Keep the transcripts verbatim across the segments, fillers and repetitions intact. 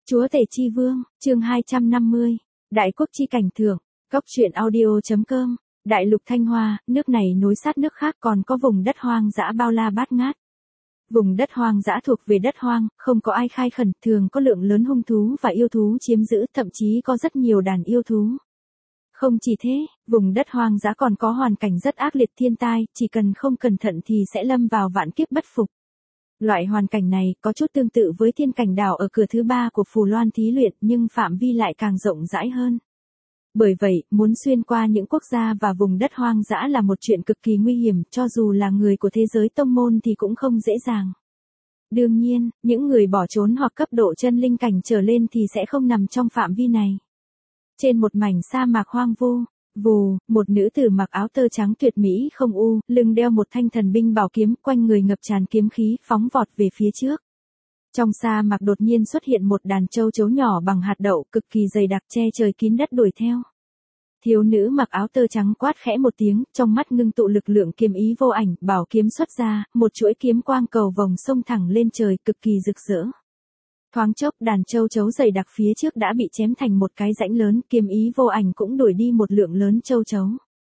Chúa tể chi vương, chương hai trăm năm mươi. Đại quốc chi cảnh thưởng, góc truyện audio.com. Đại lục Thanh Hoa, nước này nối sát nước khác còn có vùng đất hoang dã bao la bát ngát. Vùng đất hoang dã thuộc về đất hoang, không có ai khai khẩn, thường có lượng lớn hung thú và yêu thú chiếm giữ, thậm chí có rất nhiều đàn yêu thú. Không chỉ thế, vùng đất hoang dã còn có hoàn cảnh rất ác liệt, thiên tai, chỉ cần không cẩn thận thì sẽ lâm vào vạn kiếp bất phục. Loại hoàn cảnh này có chút tương tự với thiên cảnh đảo ở cửa thứ ba của Phù Loan thí luyện, nhưng phạm vi lại càng rộng rãi hơn. Bởi vậy, muốn xuyên qua những quốc gia và vùng đất hoang dã là một chuyện cực kỳ nguy hiểm, cho dù là người của thế giới tông môn thì cũng không dễ dàng. Đương nhiên, những người bỏ trốn hoặc cấp độ chân linh cảnh trở lên thì sẽ không nằm trong phạm vi này. Trên một mảnh sa mạc hoang vu, vù, một nữ tử mặc áo tơ trắng tuyệt mỹ không u, lưng đeo một thanh thần binh bảo kiếm, quanh người ngập tràn kiếm khí, phóng vọt về phía trước. Trong sa mạc đột nhiên xuất hiện một đàn châu chấu nhỏ bằng hạt đậu, cực kỳ dày đặc, che trời kín đất đuổi theo. Thiếu nữ mặc áo tơ trắng quát khẽ một tiếng, trong mắt ngưng tụ lực lượng kiếm ý vô ảnh, bảo kiếm xuất ra, một chuỗi kiếm quang cầu vồng xông thẳng lên trời, cực kỳ rực rỡ. Thoáng chốc, đàn châu chấu dày đặc phía trước đã bị chém thành một cái rãnh lớn, kiếm ý vô ảnh cũng đuổi đi một lượng lớn châu chấu.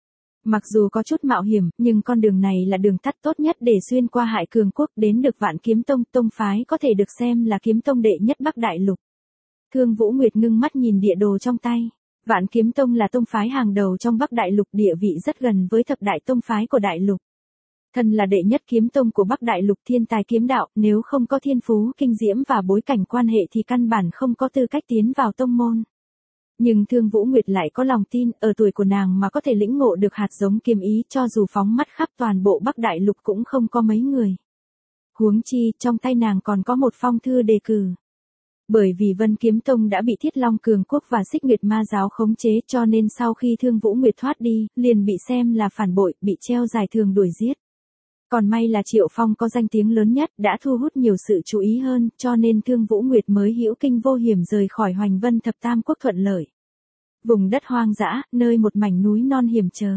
Mặc dù có chút mạo hiểm, nhưng con đường này là đường tắt tốt nhất để xuyên qua Hải Cường Quốc đến được Vạn Kiếm Tông, tông phái có thể được xem là kiếm tông đệ nhất Bắc Đại Lục. Thương Vũ Nguyệt ngưng mắt nhìn địa đồ trong tay. Vạn Kiếm Tông là tông phái hàng đầu trong Bắc Đại Lục, địa vị rất gần với thập đại tông phái của Đại Lục. Thân là đệ nhất kiếm tông của Bắc Đại Lục, thiên tài kiếm đạo, nếu không có thiên phú, kinh diễm và bối cảnh quan hệ thì căn bản không có tư cách tiến vào tông môn. Nhưng Thương Vũ Nguyệt lại có lòng tin, ở tuổi của nàng mà có thể lĩnh ngộ được hạt giống kiếm ý, cho dù phóng mắt khắp toàn bộ Bắc Đại Lục cũng không có mấy người. Huống chi, trong tay nàng còn có một phong thư đề cử. Bởi vì Vân Kiếm Tông đã bị Thiết Long Cường Quốc và Xích Nguyệt Ma Giáo khống chế, cho nên sau khi Thương Vũ Nguyệt thoát đi, liền bị xem là phản bội, bị treo giải thưởng đuổi giết. Còn may là Triệu Phong có danh tiếng lớn nhất, đã thu hút nhiều sự chú ý hơn, cho nên Thương Vũ Nguyệt mới hữu kinh vô hiểm rời khỏi Hoành Vân Thập Tam Quốc thuận lợi. Vùng đất hoang dã, nơi một mảnh núi non hiểm trở.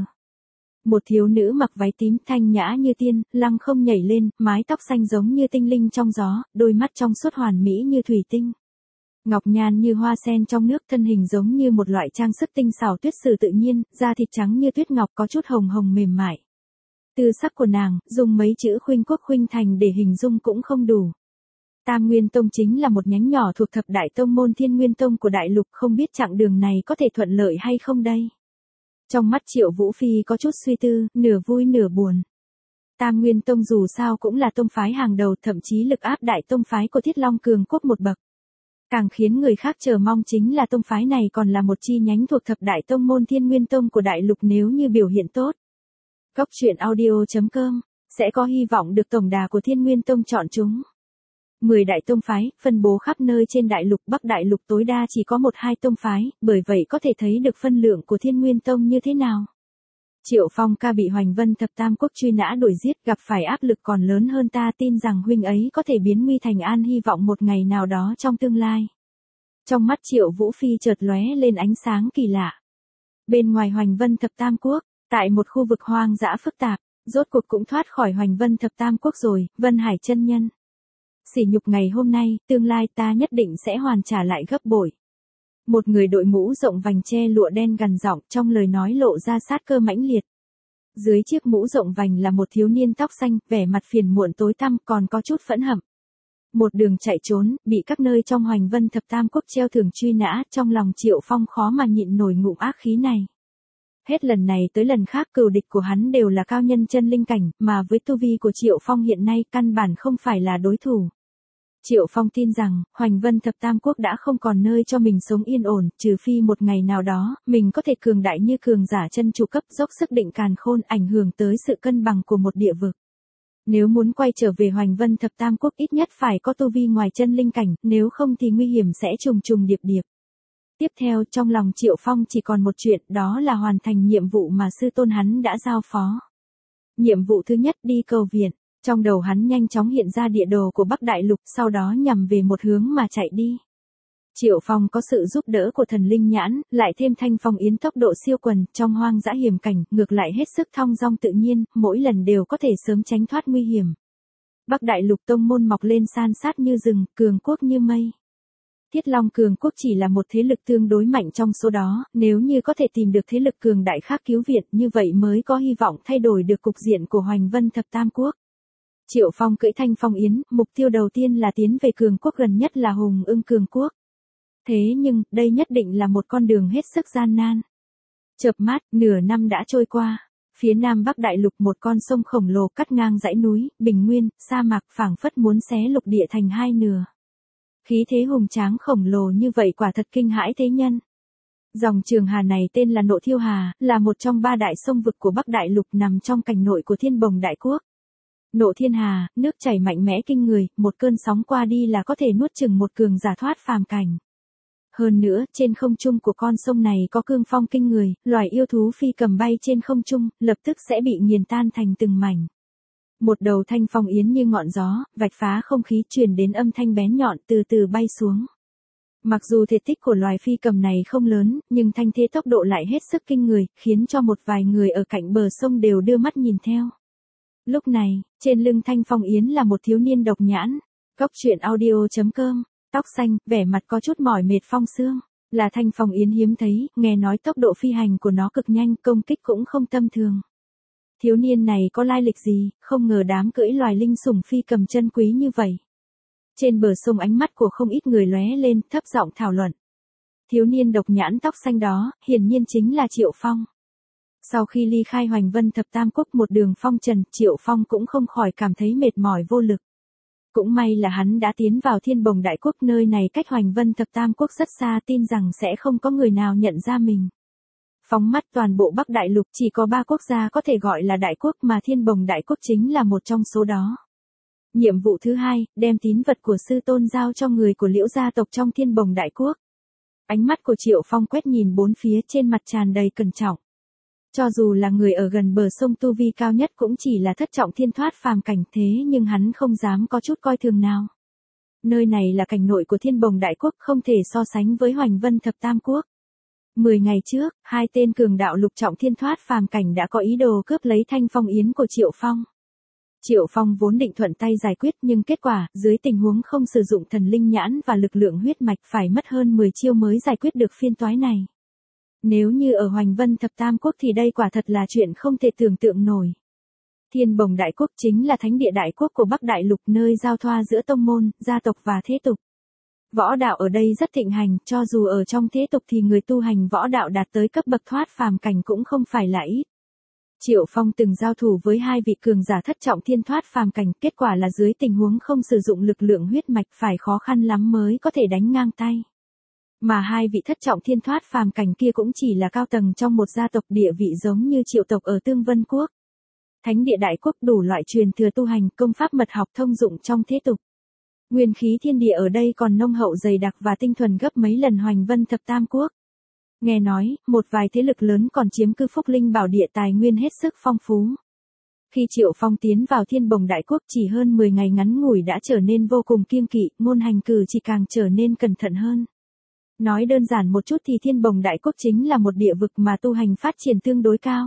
Một thiếu nữ mặc váy tím thanh nhã như tiên, lăng không nhảy lên, mái tóc xanh giống như tinh linh trong gió, đôi mắt trong suốt hoàn mỹ như thủy tinh. Ngọc nhan như hoa sen trong nước, thân hình giống như một loại trang sức tinh xảo tuyết sử tự nhiên, da thịt trắng như tuyết ngọc, có chút hồng hồng mềm mại. Tư sắc của nàng, dùng mấy chữ khuynh quốc khuynh thành để hình dung cũng không đủ. Tam Nguyên Tông chính là một nhánh nhỏ thuộc thập đại tông môn Thiên Nguyên Tông của Đại Lục, không biết chặng đường này có thể thuận lợi hay không đây. Trong mắt Triệu Vũ Phi có chút suy tư, nửa vui nửa buồn. Tam Nguyên Tông dù sao cũng là tông phái hàng đầu, thậm chí lực áp đại tông phái của Thiết Long Cường Quốc một bậc. Càng khiến người khác chờ mong chính là tông phái này còn là một chi nhánh thuộc thập đại tông môn Thiên Nguyên Tông của Đại Lục, nếu như biểu hiện tốt. Góc truyện audio.com sẽ có hy vọng được tổng đà của Thiên Nguyên Tông chọn chúng. mười đại tông phái, phân bố khắp nơi trên Đại Lục, Bắc Đại Lục tối đa chỉ có một hai tông phái, bởi vậy có thể thấy được phân lượng của Thiên Nguyên Tông như thế nào. Triệu Phong ca bị Hoành Vân Thập Tam Quốc truy nã đuổi giết, gặp phải áp lực còn lớn hơn, ta tin rằng huynh ấy có thể biến nguy thành an, hy vọng một ngày nào đó trong tương lai. Trong mắt Triệu Vũ Phi chợt lóe lên ánh sáng kỳ lạ. Bên ngoài Hoành Vân Thập Tam Quốc, tại một khu vực hoang dã phức tạp, rốt cuộc cũng thoát khỏi Hoành Vân Thập Tam Quốc rồi, Vân Hải chân nhân. Sỉ nhục ngày hôm nay, tương lai ta nhất định sẽ hoàn trả lại gấp bội. Một người đội mũ rộng vành che lụa đen gằn giọng, trong lời nói lộ ra sát cơ mãnh liệt. Dưới chiếc mũ rộng vành là một thiếu niên tóc xanh, vẻ mặt phiền muộn tối tăm, còn có chút phẫn hận. Một đường chạy trốn, bị các nơi trong Hoành Vân Thập Tam Quốc treo thưởng truy nã, trong lòng Triệu Phong khó mà nhịn nổi ngụm ác khí này. Hết lần này tới lần khác, cừu địch của hắn đều là cao nhân chân linh cảnh, mà với tu vi của Triệu Phong hiện nay căn bản không phải là đối thủ. Triệu Phong tin rằng, Hoành Vân Thập Tam Quốc đã không còn nơi cho mình sống yên ổn, trừ phi một ngày nào đó, mình có thể cường đại như cường giả chân chủ cấp, dốc sức định càn khôn, ảnh hưởng tới sự cân bằng của một địa vực. Nếu muốn quay trở về Hoành Vân Thập Tam Quốc ít nhất phải có tu vi ngoài chân linh cảnh, nếu không thì nguy hiểm sẽ trùng trùng điệp điệp. Tiếp theo, trong lòng Triệu Phong chỉ còn một chuyện, đó là hoàn thành nhiệm vụ mà sư tôn hắn đã giao phó. Nhiệm vụ thứ nhất, đi cầu viện. Trong đầu hắn nhanh chóng hiện ra địa đồ của Bắc Đại Lục, sau đó nhằm về một hướng mà chạy đi. Triệu Phong có sự giúp đỡ của thần linh nhãn, lại thêm Thanh Phong Yến tốc độ siêu quần, trong hoang dã hiểm cảnh, ngược lại hết sức thong dong tự nhiên, mỗi lần đều có thể sớm tránh thoát nguy hiểm. Bắc Đại Lục tông môn mọc lên san sát như rừng, cường quốc như mây. Thiết Long Cường quốc chỉ là một thế lực tương đối mạnh trong số đó, nếu như có thể tìm được thế lực cường đại khác cứu viện như vậy mới có hy vọng thay đổi được cục diện của Hoành Vân Thập Tam Quốc. Triệu Phong cưỡi Thanh Phong Yến, mục tiêu đầu tiên là tiến về cường quốc gần nhất là Hùng Ưng Cường quốc. Thế nhưng, đây nhất định là một con đường hết sức gian nan. Chợp mắt, nửa năm đã trôi qua. Phía Nam Bắc Đại Lục một con sông khổng lồ cắt ngang dãy núi, bình nguyên, sa mạc phảng phất muốn xé lục địa thành hai nửa. Khí thế hùng tráng khổng lồ như vậy quả thật kinh hãi thế nhân. Dòng Trường Hà này tên là Nộ Thiêu Hà, là một trong ba đại sông vực của Bắc Đại Lục nằm trong cảnh nội của Thiên Bồng Đại Quốc. Nộ Thiên Hà, nước chảy mạnh mẽ kinh người, một cơn sóng qua đi là có thể nuốt chửng một cường giả thoát phàm cảnh. Hơn nữa, trên không trung của con sông này có cương phong kinh người, loài yêu thú phi cầm bay trên không trung, lập tức sẽ bị nghiền tan thành từng mảnh. Một đầu Thanh Phong Yến như ngọn gió, vạch phá không khí truyền đến âm thanh bén nhọn từ từ bay xuống. Mặc dù thể tích của loài phi cầm này không lớn, nhưng thanh thế tốc độ lại hết sức kinh người, khiến cho một vài người ở cạnh bờ sông đều đưa mắt nhìn theo. Lúc này, trên lưng Thanh Phong Yến là một thiếu niên độc nhãn. Cốc truyện audio chấm com, tóc xanh, vẻ mặt có chút mỏi mệt phong sương, là Thanh Phong Yến hiếm thấy, nghe nói tốc độ phi hành của nó cực nhanh, công kích cũng không tầm thường. Thiếu niên này có lai lịch gì, không ngờ đám cưỡi loài linh sủng phi cầm chân quý như vậy. Trên bờ sông ánh mắt của không ít người lóe lên, thấp giọng thảo luận. Thiếu niên độc nhãn tóc xanh đó, hiển nhiên chính là Triệu Phong. Sau khi ly khai Hoành Vân Thập Tam Quốc một đường phong trần, Triệu Phong cũng không khỏi cảm thấy mệt mỏi vô lực. Cũng may là hắn đã tiến vào Thiên Bồng Đại Quốc, nơi này cách Hoành Vân Thập Tam Quốc rất xa, tin rằng sẽ không có người nào nhận ra mình. Phóng mắt toàn bộ Bắc Đại Lục chỉ có ba quốc gia có thể gọi là đại quốc mà Thiên Bồng Đại Quốc chính là một trong số đó. Nhiệm vụ thứ hai, đem tín vật của sư tôn giao cho người của Liễu gia tộc trong Thiên Bồng Đại Quốc. Ánh mắt của Triệu Phong quét nhìn bốn phía, trên mặt tràn đầy cẩn trọng. Cho dù là người ở gần bờ sông tu vi cao nhất cũng chỉ là thất trọng thiên thoát phàm cảnh, thế nhưng hắn không dám có chút coi thường nào. Nơi này là cảnh nội của Thiên Bồng Đại Quốc, không thể so sánh với Hoành Vân Thập Tam Quốc. Mười ngày trước, hai tên cường đạo lục trọng thiên thoát phàm cảnh đã có ý đồ cướp lấy Thanh Phong Yến của Triệu Phong. Triệu Phong vốn định thuận tay giải quyết, nhưng kết quả, dưới tình huống không sử dụng thần linh nhãn và lực lượng huyết mạch, phải mất hơn mười chiêu mới giải quyết được phiên toái này. Nếu như ở Hoành Vân Thập Tam Quốc thì đây quả thật là chuyện không thể tưởng tượng nổi. Thiên Bồng Đại Quốc chính là thánh địa đại quốc của Bắc Đại Lục, nơi giao thoa giữa tông môn, gia tộc và thế tục. Võ đạo ở đây rất thịnh hành, cho dù ở trong thế tục thì người tu hành võ đạo đạt tới cấp bậc thoát phàm cảnh cũng không phải là ít. Triệu Phong từng giao thủ với hai vị cường giả thất trọng thiên thoát phàm cảnh, kết quả là dưới tình huống không sử dụng lực lượng huyết mạch phải khó khăn lắm mới có thể đánh ngang tay. Mà hai vị thất trọng thiên thoát phàm cảnh kia cũng chỉ là cao tầng trong một gia tộc địa vị giống như Triệu tộc ở Tương Vân Quốc. Thánh địa đại quốc đủ loại truyền thừa tu hành, công pháp mật học thông dụng trong thế tục. Nguyên khí thiên địa ở đây còn nông hậu dày đặc và tinh thuần gấp mấy lần Hoành Vân Thập Tam Quốc. Nghe nói, một vài thế lực lớn còn chiếm cư Phúc Linh Bảo Địa, tài nguyên hết sức phong phú. Khi Triệu Phong tiến vào Thiên Bồng Đại Quốc chỉ hơn mười ngày ngắn ngủi đã trở nên vô cùng kiêng kỵ, ngôn hành cử chỉ càng trở nên cẩn thận hơn. Nói đơn giản một chút thì Thiên Bồng Đại Quốc chính là một địa vực mà tu hành phát triển tương đối cao.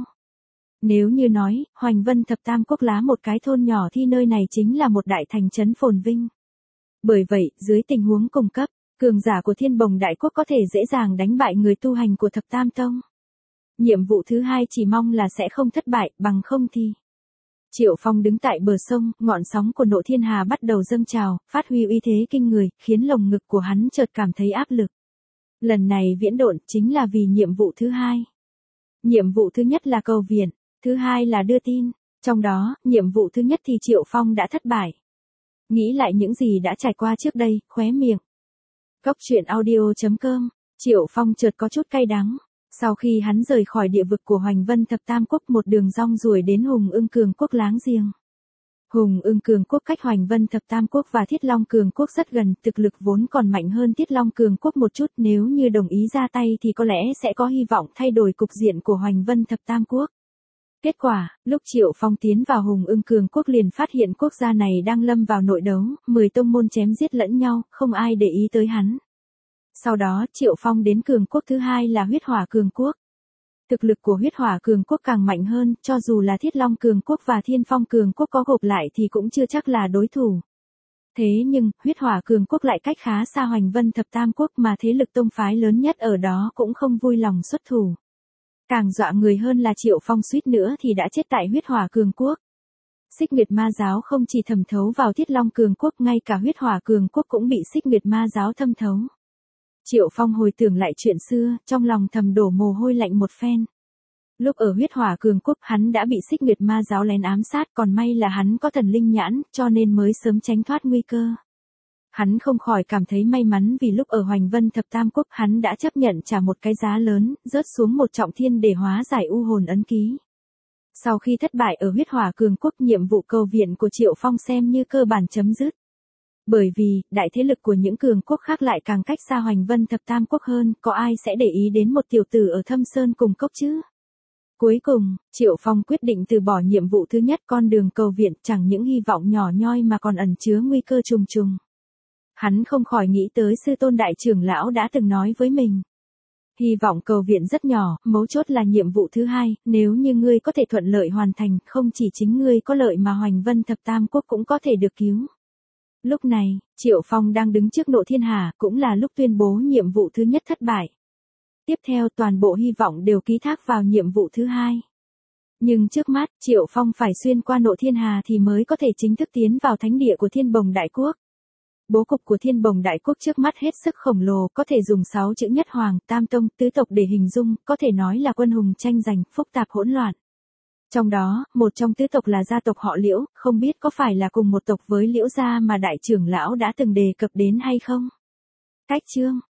Nếu như nói, Hoành Vân Thập Tam Quốc lá một cái thôn nhỏ thì nơi này chính là một đại thành trấn phồn vinh. Bởi vậy, dưới tình huống cùng cấp, cường giả của Thiên Bồng Đại Quốc có thể dễ dàng đánh bại người tu hành của Thập Tam Tông. Nhiệm vụ thứ hai chỉ mong là sẽ không thất bại, bằng không thì... Triệu Phong đứng tại bờ sông, ngọn sóng của Nộ Thiên Hà bắt đầu dâng trào, phát huy uy thế kinh người, khiến lồng ngực của hắn chợt cảm thấy áp lực. Lần này viễn độn chính là vì nhiệm vụ thứ hai. Nhiệm vụ thứ nhất là cầu viện, thứ hai là đưa tin. Trong đó, nhiệm vụ thứ nhất thì Triệu Phong đã thất bại. Nghĩ lại những gì đã trải qua trước đây, khóe miệng. Cốc truyện audio chấm com, Triệu Phong chợt có chút cay đắng. Sau khi hắn rời khỏi địa vực của Hoành Vân Thập Tam Quốc một đường rong ruổi đến Hùng Ưng Cường Quốc láng giềng. Hùng Ưng Cường Quốc cách Hoành Vân Thập Tam Quốc và Thiết Long Cường Quốc rất gần, thực lực vốn còn mạnh hơn Thiết Long Cường Quốc một chút, nếu như đồng ý ra tay thì có lẽ sẽ có hy vọng thay đổi cục diện của Hoành Vân Thập Tam Quốc. Kết quả, lúc Triệu Phong tiến vào Hùng Ưng Cường Quốc liền phát hiện quốc gia này đang lâm vào nội đấu, mười tông môn chém giết lẫn nhau, không ai để ý tới hắn. Sau đó Triệu Phong đến Cường Quốc thứ hai là Huyết Hỏa Cường Quốc. Thực lực của Huyết Hỏa Cường Quốc càng mạnh hơn, cho dù là Thiết Long Cường Quốc và Thiên Phong Cường Quốc có gộp lại thì cũng chưa chắc là đối thủ. Thế nhưng, huyết hỏa cường quốc lại cách khá xa Hoành Vân Thập Tam Quốc mà thế lực tông phái lớn nhất ở đó cũng không vui lòng xuất thủ. Càng dọa người hơn là Triệu Phong suýt nữa thì đã chết tại huyết hỏa cường quốc. Xích Nguyệt Ma giáo không chỉ thẩm thấu vào Thiết Long cường quốc, ngay cả huyết hỏa cường quốc cũng bị Xích Nguyệt Ma giáo thâm thấu. Triệu Phong hồi tưởng lại chuyện xưa, trong lòng thầm đổ mồ hôi lạnh một phen. Lúc ở huyết hỏa cường quốc hắn đã bị Xích Nguyệt Ma giáo lén ám sát, còn may là hắn có thần linh nhãn, cho nên mới sớm tránh thoát nguy cơ. Hắn không khỏi cảm thấy may mắn vì lúc ở Hoành Vân Thập Tam Quốc hắn đã chấp nhận trả một cái giá lớn, rớt xuống một trọng thiên để hóa giải u hồn ấn ký. Sau khi thất bại ở huyết hỏa cường quốc, nhiệm vụ cầu viện của Triệu Phong xem như cơ bản chấm dứt. Bởi vì, đại thế lực của những cường quốc khác lại càng cách xa Hoành Vân Thập Tam Quốc hơn, có ai sẽ để ý đến một tiểu tử ở Thâm Sơn cùng cốc chứ? Cuối cùng, Triệu Phong quyết định từ bỏ nhiệm vụ thứ nhất, con đường cầu viện, chẳng những hy vọng nhỏ nhoi mà còn ẩn chứa nguy cơ trùng trùng. Hắn không khỏi nghĩ tới sư tôn đại trưởng lão đã từng nói với mình. Hy vọng cầu viện rất nhỏ, mấu chốt là nhiệm vụ thứ hai, nếu như ngươi có thể thuận lợi hoàn thành, không chỉ chính ngươi có lợi mà Hoành Vân Thập Tam Quốc cũng có thể được cứu. Lúc này, Triệu Phong đang đứng trước Nộ Thiên Hà, cũng là lúc tuyên bố nhiệm vụ thứ nhất thất bại. Tiếp theo toàn bộ hy vọng đều ký thác vào nhiệm vụ thứ hai. Nhưng trước mắt, Triệu Phong phải xuyên qua Nộ Thiên Hà thì mới có thể chính thức tiến vào thánh địa của Thiên Bồng Đại Quốc. Bố cục của Thiên Bồng Đại Quốc trước mắt hết sức khổng lồ, có thể dùng sáu chữ nhất hoàng, tam tông, tứ tộc để hình dung, có thể nói là quân hùng tranh giành, phức tạp hỗn loạn. Trong đó, một trong tứ tộc là gia tộc họ Liễu, không biết có phải là cùng một tộc với Liễu gia mà đại trưởng lão đã từng đề cập đến hay không? Cách chương